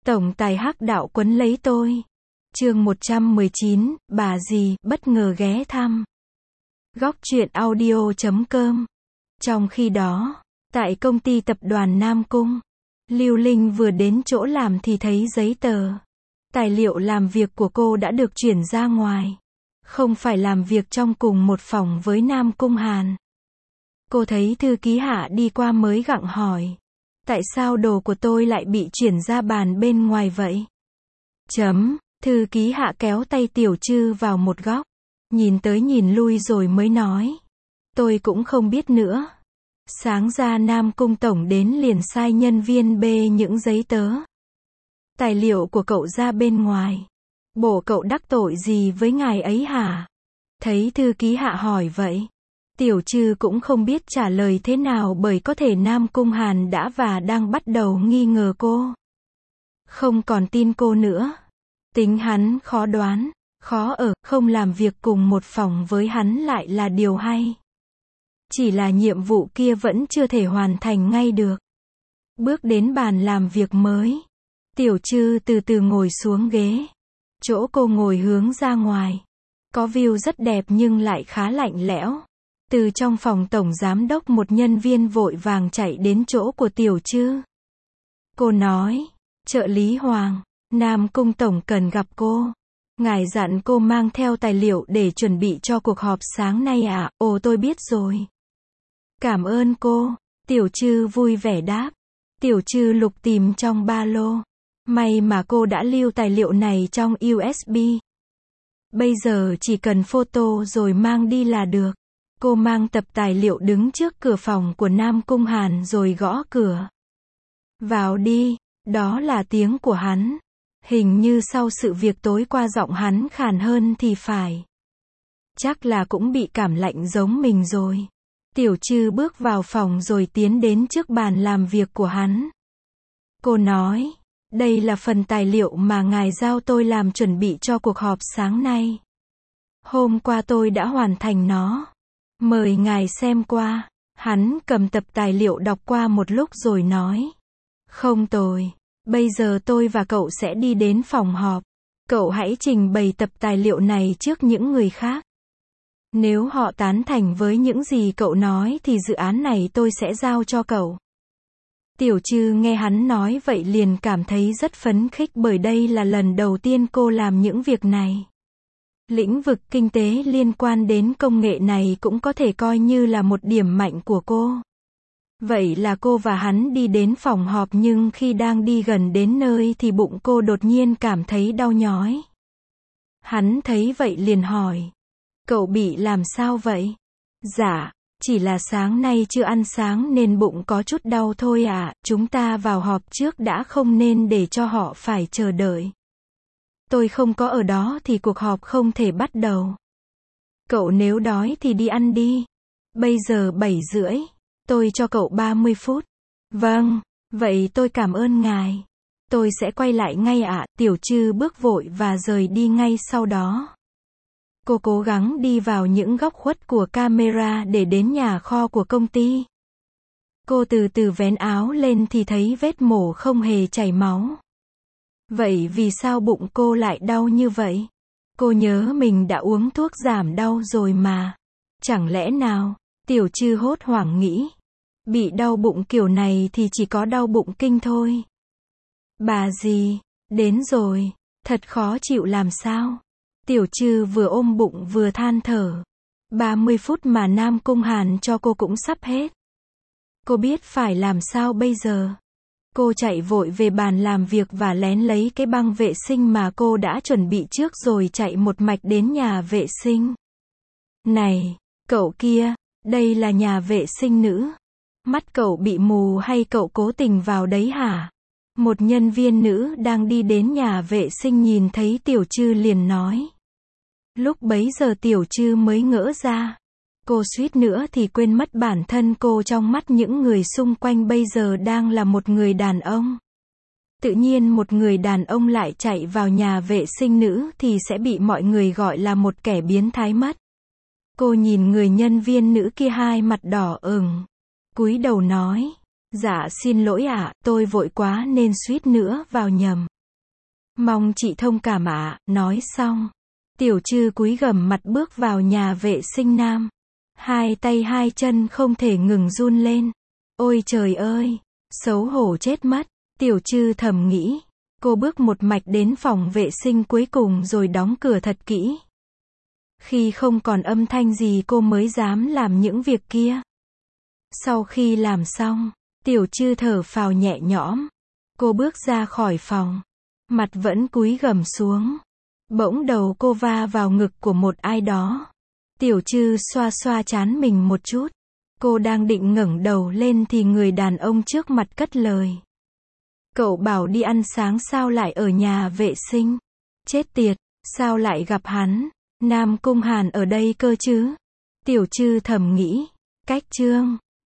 Tổng tài hắc đạo quấn lấy tôi. Chương 119, bà dì bất ngờ ghé thăm. Góc truyện audio.com. Trong khi đó, tại công ty tập đoàn Nam Cung, Lưu Linh vừa đến chỗ làm thì thấy giấy tờ. Tài liệu làm việc của cô đã được chuyển ra ngoài. Không phải làm việc trong cùng một phòng với Nam Cung Hàn. Cô thấy thư ký Hạ đi qua mới gặng hỏi. Tại sao đồ của tôi lại bị chuyển ra bàn bên ngoài vậy? Thư ký Hạ kéo tay Tiểu Trư vào một góc. Nhìn tới nhìn lui rồi mới nói. Tôi cũng không biết nữa. Sáng ra Nam Cung Tổng đến liền sai nhân viên bê những giấy tờ. Tài liệu của cậu ra bên ngoài. Bộ cậu đắc tội gì với ngài ấy hả? Thấy thư ký Hạ hỏi vậy. Tiểu Trư cũng không biết trả lời thế nào bởi có thể Nam Cung Hàn đã và đang bắt đầu nghi ngờ cô. Không còn tin cô nữa. Tính hắn khó đoán, khó ở, không làm việc cùng một phòng với hắn lại là điều hay. Chỉ là nhiệm vụ kia vẫn chưa thể hoàn thành ngay được. Bước đến bàn làm việc mới. Tiểu Trư từ từ ngồi xuống ghế. Chỗ cô ngồi hướng ra ngoài. Có view rất đẹp nhưng lại khá lạnh lẽo. Từ trong phòng tổng giám đốc một nhân viên vội vàng chạy đến chỗ của Tiểu Trư. Cô nói, trợ lý Hoàng, Nam Cung Tổng cần gặp cô. Ngài dặn cô mang theo tài liệu để chuẩn bị cho cuộc họp sáng nay ạ. Ồ, tôi biết rồi. Cảm ơn cô. Tiểu Trư vui vẻ đáp. Tiểu Trư lục tìm trong ba lô. May mà cô đã lưu tài liệu này trong USB. Bây giờ chỉ cần photo rồi mang đi là được. Cô mang tập tài liệu đứng trước cửa phòng của Nam Cung Hàn rồi gõ cửa. Vào đi, đó là tiếng của hắn. Hình như sau sự việc tối qua giọng hắn khàn hơn thì phải. Chắc là cũng bị cảm lạnh giống mình rồi. Tiểu Trư bước vào phòng rồi tiến đến trước bàn làm việc của hắn. Cô nói, đây là phần tài liệu mà ngài giao tôi làm chuẩn bị cho cuộc họp sáng nay. Hôm qua tôi đã hoàn thành nó. Mời ngài xem qua. Hắn cầm tập tài liệu đọc qua một lúc rồi nói. Không tồi. Bây giờ tôi và cậu sẽ đi đến phòng họp. Cậu hãy trình bày tập tài liệu này trước những người khác. Nếu họ tán thành với những gì cậu nói thì dự án này tôi sẽ giao cho cậu. Tiểu Trư nghe hắn nói vậy liền cảm thấy rất phấn khích bởi đây là lần đầu tiên cô làm những việc này. Lĩnh vực kinh tế liên quan đến công nghệ này cũng có thể coi như là một điểm mạnh của cô. Vậy là cô và hắn đi đến phòng họp nhưng khi đang đi gần đến nơi thì bụng cô đột nhiên cảm thấy đau nhói. Hắn thấy vậy liền hỏi. Cậu bị làm sao vậy? Dạ, chỉ là sáng nay chưa ăn sáng nên bụng có chút đau thôi ạ. Chúng ta vào họp trước đã không nên để cho họ phải chờ đợi. Tôi không có ở đó thì cuộc họp không thể bắt đầu. Cậu nếu đói thì đi ăn đi. Bây giờ 7:30. Tôi cho cậu 30 phút. Vâng, vậy tôi cảm ơn ngài. Tôi sẽ quay lại ngay ạ. Tiểu Trư bước vội và rời đi ngay sau đó. Cô cố gắng đi vào những góc khuất của camera để đến nhà kho của công ty. Cô từ từ vén áo lên thì thấy vết mổ không hề chảy máu. Vậy vì sao bụng cô lại đau như vậy? Cô nhớ mình đã uống thuốc giảm đau rồi mà. Chẳng lẽ nào? Tiểu Trư hốt hoảng nghĩ. Bị đau bụng kiểu này thì chỉ có đau bụng kinh thôi. Bà dì, đến rồi. Thật khó chịu làm sao? Tiểu Trư vừa ôm bụng vừa than thở. 30 phút mà Nam Cung Hàn cho cô cũng sắp hết. Cô biết phải làm sao bây giờ? Cô chạy vội về bàn làm việc và lén lấy cái băng vệ sinh mà cô đã chuẩn bị trước rồi chạy một mạch đến nhà vệ sinh. Này, cậu kia, đây là nhà vệ sinh nữ. Mắt cậu bị mù hay cậu cố tình vào đấy hả? Một nhân viên nữ đang đi đến nhà vệ sinh nhìn thấy Tiểu Trư liền nói. Lúc bấy giờ Tiểu Trư mới ngỡ ra. Cô suýt nữa thì quên mất bản thân cô trong mắt những người xung quanh bây giờ đang là một người đàn ông. Tự nhiên một người đàn ông lại chạy vào nhà vệ sinh nữ thì sẽ bị mọi người gọi là một kẻ biến thái mất. Cô nhìn người nhân viên nữ kia hai mặt đỏ ửng. Cúi đầu nói. Dạ xin lỗi ạ, tôi vội quá nên suýt nữa vào nhầm. Mong chị thông cảm ạ, nói xong. Tiểu Trư cúi gằm mặt bước vào nhà vệ sinh nam. Hai tay hai chân không thể ngừng run lên. Ôi trời ơi, xấu hổ chết mất. Tiểu Trư thầm nghĩ. Cô bước một mạch đến phòng vệ sinh cuối cùng rồi đóng cửa thật kỹ. Khi không còn âm thanh gì cô mới dám làm những việc kia. Sau khi làm xong, Tiểu Trư thở phào nhẹ nhõm. Cô bước ra khỏi phòng. Mặt vẫn cúi gằm xuống. Bỗng đầu cô va vào ngực của một ai đó. Tiểu Trư xoa xoa trán mình một chút. Cô đang định ngẩng đầu lên thì người đàn ông trước mặt cất lời. Cậu bảo đi ăn sáng sao lại ở nhà vệ sinh? Chết tiệt, sao lại gặp hắn? Nam Cung Hàn ở đây cơ chứ? Tiểu Trư thầm nghĩ. Cách chương